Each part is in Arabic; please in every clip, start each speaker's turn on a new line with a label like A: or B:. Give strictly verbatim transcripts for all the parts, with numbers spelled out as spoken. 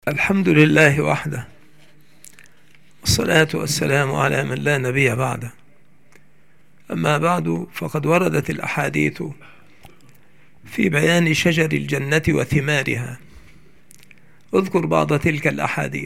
A: الحمد لله وحده، والصلاة والسلام على من لا نبي بعده. أما بعد، فقد وردت الأحاديث في بيان شجر الجنة وثمارها. اذكر بعض تلك الأحاديث.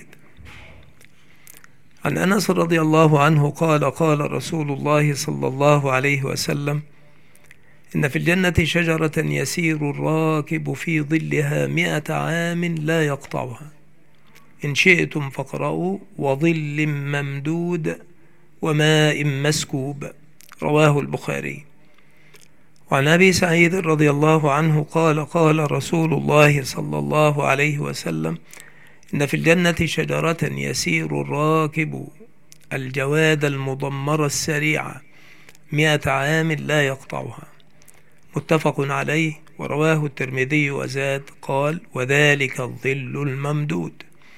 A: عن أنس رضي الله عنه قال: قال رسول الله صلى الله عليه وسلم: إن في الجنة شجرة يسير الراكب في ظلها مئة عام لا يقطعها، إن شئتم فاقرأوا: وظل ممدود وماء مسكوب. رواه البخاري. وعن أبي سعيد رضي الله عنه قال: قال رسول الله صلى الله عليه وسلم: إن في الجنة شجرة يسير الراكب الجواد المضمر السريع مئة عام لا يقطعها. متفق عليه، ورواه الترمذي وزاد قال: وذلك الظل الممدود.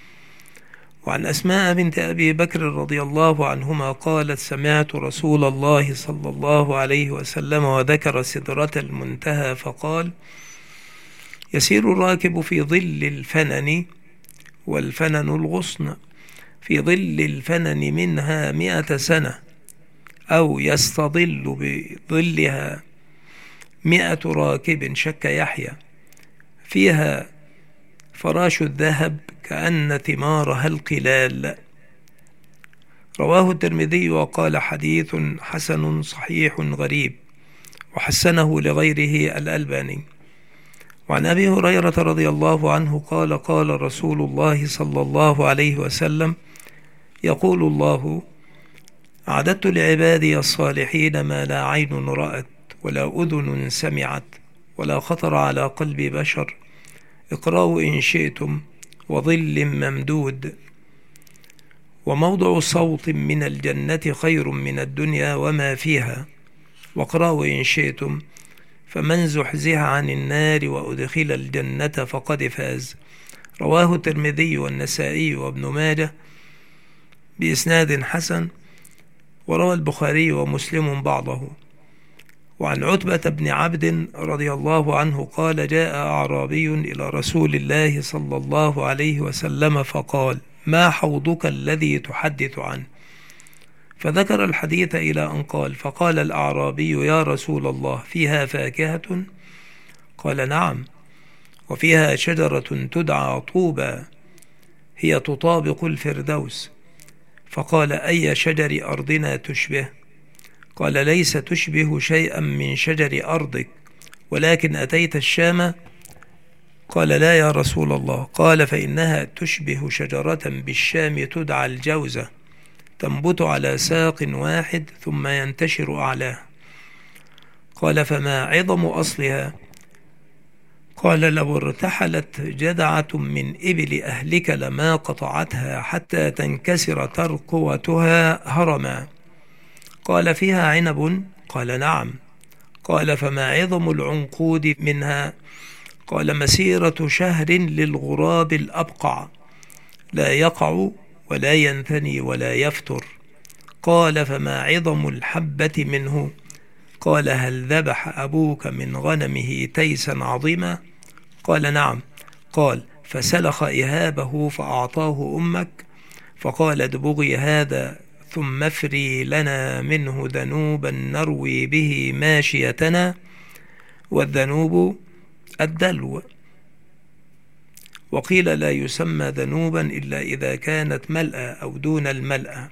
A: وعن أسماء بنت أبي بكر رضي الله عنهما قالت: سمعت رسول الله صلى الله عليه وسلم وذكر سدرة المنتهى فقال: يسير الراكب في ظل الفنن، والفنن الغصن، في ظل الفنن منها مئة سنة، أو يستظل بظلها مئة راكب، شك يحيى، فيها فراش الذهب كأن ثمارها القلال. رواه الترمذي وقال: حديث حسن صحيح غريب، وحسنه لغيره الألباني. وعن أبي هريرة رضي الله عنه قال: قال رسول الله صلى الله عليه وسلم: يقول الله: أعددت لعبادي الصالحين ما لا عين رأت ولا أذن سمعت ولا خطر على قلب بشر. اقرأوا إن شئتم: وظل ممدود، وموضع صوت من الجنة خير من الدنيا وما فيها. واقرأوا إن شئتم: فمن زحزح عن النار وأدخل الجنة فقد فاز. رواه الترمذي والنسائي وابن ماجه بإسناد حسن، وروى البخاري ومسلم بعضه. وعن عتبة بن عبد رضي الله عنه قال: جاء أعرابي إلى رسول الله صلى الله عليه وسلم فقال: ما حوضك الذي تحدث عنه؟ فذكر الحديث إلى أن قال: فقال الأعرابي: يا رسول الله، فيها فاكهة؟ قال: نعم، وفيها شجرة تدعى طوبى، هي تطابق الفردوس. فقال: أي شجر أرضنا تشبه؟ قال: ليس تشبه شيئا من شجر أرضك، ولكن أتيت الشام؟ قال: لا يا رسول الله. قال: فإنها تشبه شجرة بالشام تدعى الجوزة، تنبت على ساق واحد ثم ينتشر أعلاها. قال: فما عظم أصلها؟ قال: لو ارتحلت جذعة من إبل أهلك لما قطعتها حتى تنكسر ترقوتها هرما. قال: فيها عنب؟ قال: نعم. قال: فما عظم العنقود منها؟ قال: مسيرة شهر للغراب الأبقع، لا يقع ولا ينثني ولا يفتر. قال: فما عظم الحبة منه؟ قال: هل ذبح أبوك من غنمه تيسا عظيما؟ قال: نعم. قال: فسلخ إهابه فأعطاه أمك؟ فقال: ادبغي هذا ثم افري لنا منه ذنوبا نروي به ماشيتنا، والذنوب الدلو. وقيل: لا يسمى ذنوبا إلا إذا كانت ملأى أو دون الملأى.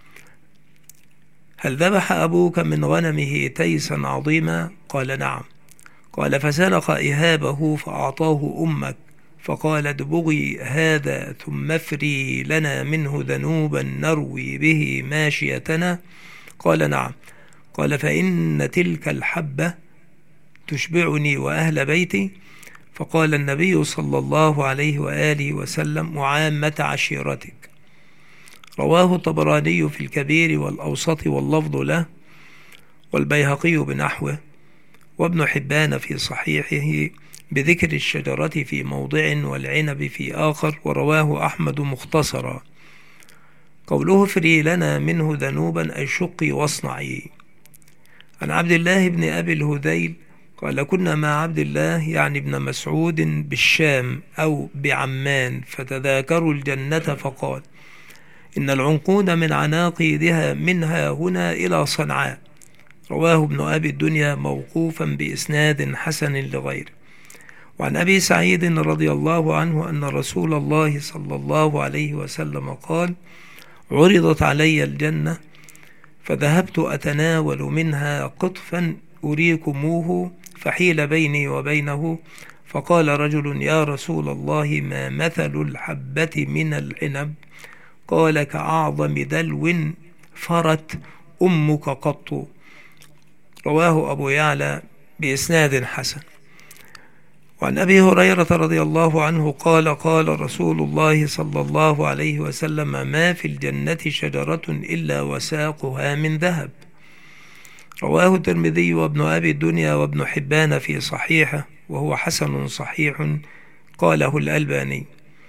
A: هل ذبح أبوك من غنمه تيسا عظيما؟ قال: نعم. قال: فسلخ إهابه فأعطاه أمك؟ فقال: ادبغي هذا ثم افري لنا منه ذنوبا نروي به ماشيتنا. قال: نعم. قال: فإن تلك الحبة تشبعني وأهل بيتي. فقال النبي صلى الله عليه وآله وسلم: وعامة عشيرتك. رواه الطبراني في الكبير والأوسط واللفظ له، والبيهقي بنحوه، وابن حبان في صحيحه بذكر الشجرة في موضع والعنب في آخر، ورواه أحمد مختصرا. قوله: فري لنا منه ذنوبا أي شقي واصنعي. عن عبد الله بن أبي الهذيل قال كنا مع عبد الله يعني ابن مسعود بالشام أو بعمان فتذاكروا الجنة فقال إن العنقود من عناقيدها منها هنا إلى صنعاء. رواه ابن أبي الدنيا موقوفا بإسناد حسن لغيره. وعن أبي سعيد رضي الله عنه أن رسول الله صلى الله عليه وسلم قال عرضت علي الجنة فذهبت أتناول منها قطفا أريكموه فحيل بيني وبينه فقال رجل يا رسول الله ما مثل الحبة من العنب؟ قال كأعظم دلو فرت أمك قط. رواه أبو يعلى بإسناد حسن. وعن أبي هريرة رضي الله عنه قال قال رسول الله صلى الله عليه وسلم ما في الجنة شجرة إلا وساقها من ذهب. رواه الترمذي وابن أبي الدنيا وابن حبان في صحيحه وهو حسن صحيح قاله الألباني.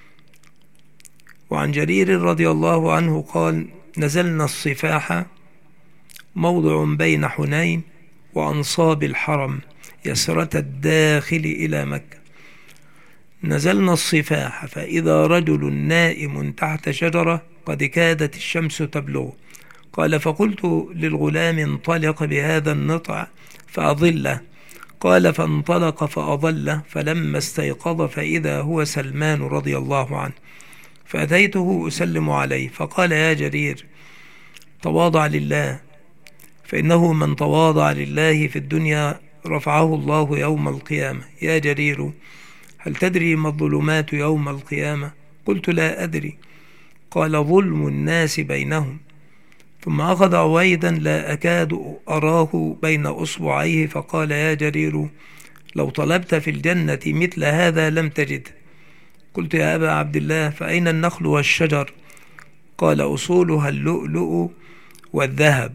A: وعن جرير رضي الله عنه قال نزلنا الصفاح موضع بين حنين وأنصاب الحرم يسرة الداخل إلى مكة. نزلنا الصفاح فإذا رجل نائم تحت شجرة قد كادت الشمس تبلغ. قال فقلت للغلام انطلق بهذا النطع فأضله. قال فانطلق فأضله فلما استيقظ فإذا هو سلمان رضي الله عنه فأتيته أسلم عليه فقال يا جرير تواضع لله فإنه من تواضع لله في الدنيا رفعه الله يوم القيامة. يا جرير هل تدري ما الظلمات يوم القيامة؟ قلت لا أدري. قال ظلم الناس بينهم. ثم أخذ عويدا لا أكاد أراه بين أصبعيه فقال يا جرير لو طلبت في الجنة مثل هذا لم تجد. قلت يا أبا عبد الله فأين النخل والشجر؟ قال أصولها اللؤلؤ والذهب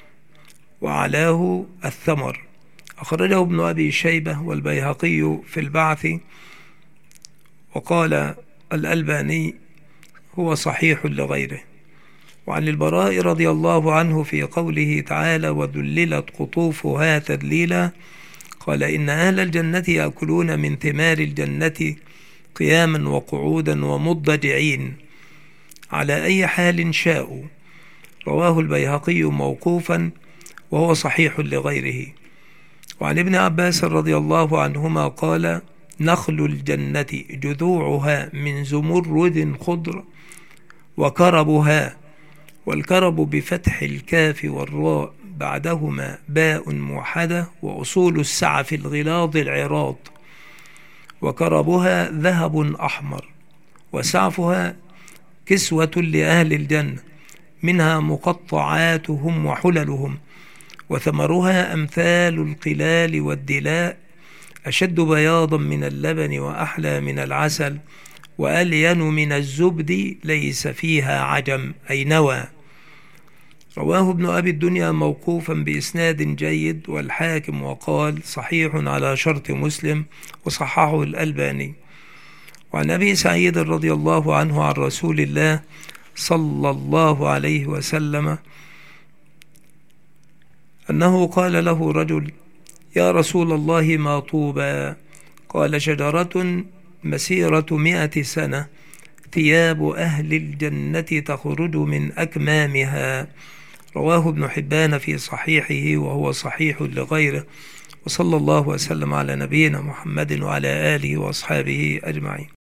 A: وعلاه الثمر. أخرجه ابن أبي شيبة والبيهقي في البعث وقال الألباني هو صحيح لغيره. وعن البراء رضي الله عنه في قوله تعالى وذللت قطوفها تذليلا قال إن أهل الجنة يأكلون من ثمار الجنة قياما وقعودا ومضجعين على أي حال شاءوا. رواه البيهقي موقوفا وهو صحيح لغيره. وعن ابن عباس رضي الله عنهما قال نخل الجنة جذوعها من زمرد خضر وكربها، والكرب بفتح الكاف والراء بعدهما باء موحدة، وأصول السعف الغلاظ العراض، وكربها ذهب أحمر، وسعفها كسوة لأهل الجنة منها مقطعاتهم وحللهم، وثمرها أمثال القلال والدلاء أشد بياضا من اللبن وأحلى من العسل وألين من الزبد ليس فيها عجم أي نوى. رواه ابن أبي الدنيا موقوفا بإسناد جيد والحاكم وقال صحيح على شرط مسلم وصححه الألباني. وعن أبي سعيد رضي الله عنه عن رسول الله صلى الله عليه وسلم أنه قال له رجل يا رسول الله ما طوبى؟ قال شجرة مسيرة مئة سنة ثياب أهل الجنة تخرج من أكمامها. رواه ابن حبان في صحيحه وهو صحيح لغيره. وصلى الله وسلم على نبينا محمد وعلى آله وأصحابه أجمعين.